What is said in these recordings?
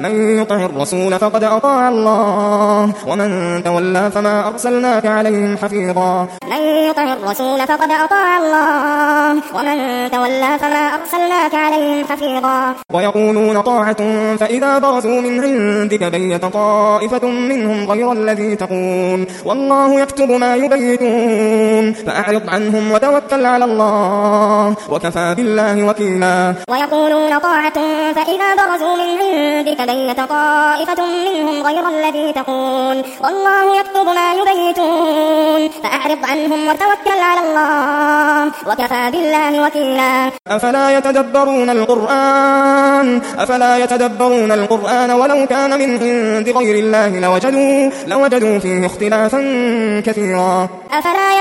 من يطع الرسول فقد أطاع الله ومن تولى فما أرسلناك عليهم حفيظا. من يطع الرسول فقد أطاع الله ومن تولى فما أرسلناك عليهم حفيظا. ويقولون طاعة فإذا برزوا من عندك بيت طائفة منهم غير الذي تقول والله يكتب ما يبيتون فأعرض عنهم وتوكل على الله وكفى بالله وكيلا. ويقولون طاعة فإذا برزوا من عندك بيت طائفة منهم غير الذي تقول والله يكتب ما يبيتون فأعرض عنهم وتوكل على الله وكفى بالله وكيلا. أفلا يتدبرون القرآن ولو كان من عند غير الله لوجدوا فيه اختلافا كثيرا. أفلا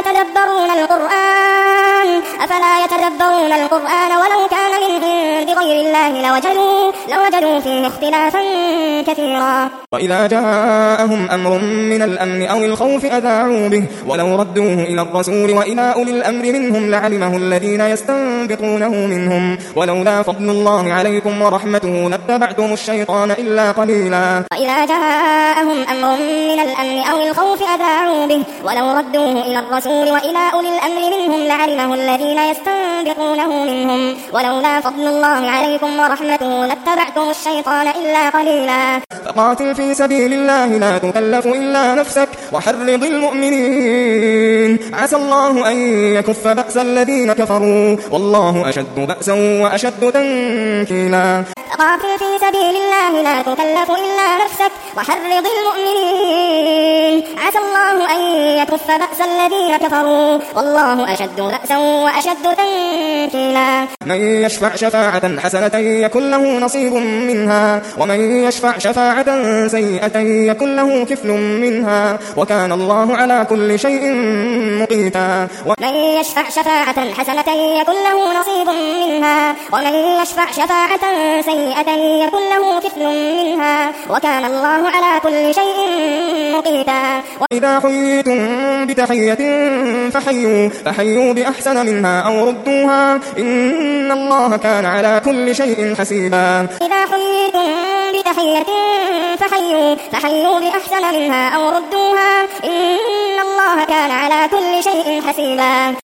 يتدبرون القرآن ولو كان من عند غير الله لوجدوا فيه اختلافا كثيرا. وإذا جاءهم أمر من الأمن أو الخوف أذاعوا به ولو ردوه إلى الرسول وإلى أولي الأمر منهم لعلمه الذين يستنبطونه منهم ولولا فضل الله عليكم ورحمته لاتبعتم الشيطان إلا قليلا. وإذا جاءهم أمر من الأمن أو الخوف أذاعوا به ولو ردوه إلى الرسول وإلى أولي الأمر منهم لعلمه الذين يستنبطونه منهم ولولا فضل الله عليكم ورحمته لاتبعتم الشيطان إلا قليلا. فقاتل في سبيل الله لا تكلف إلا نفسك وحرض المؤمنين عسى الله أن يكف بأس الذين كفروا والله أشد بأسا وأشد تنكيلا. فقاتل في سبيل الله لا تكلف إلا نفسك وحرض المؤمنين عسى الله أن يكف بأس الذين كفروا والله أشد بأسا وأشد تنكيلا. من يشفع شفاعة حسنة يكن له نصيب منها ومن يشفع شفاعة سيئة يكن له كفل منها وكان الله على كل شيء مقيتا. من يشفع شفاعة حسنة يكن له نصيب منها ومن يشفع شفاعة سيئة يكن له كفل منها وكان الله على كل شيء مقيتا. وإذا حييتم بتحية فحيوا بأحسن منها أو ردوها إن الله كان على كل شيء حسيبا. إذا حييتم بتحية فحيوا بأحسن منها أو ردوها إن الله كان على كل شيء حسيبا.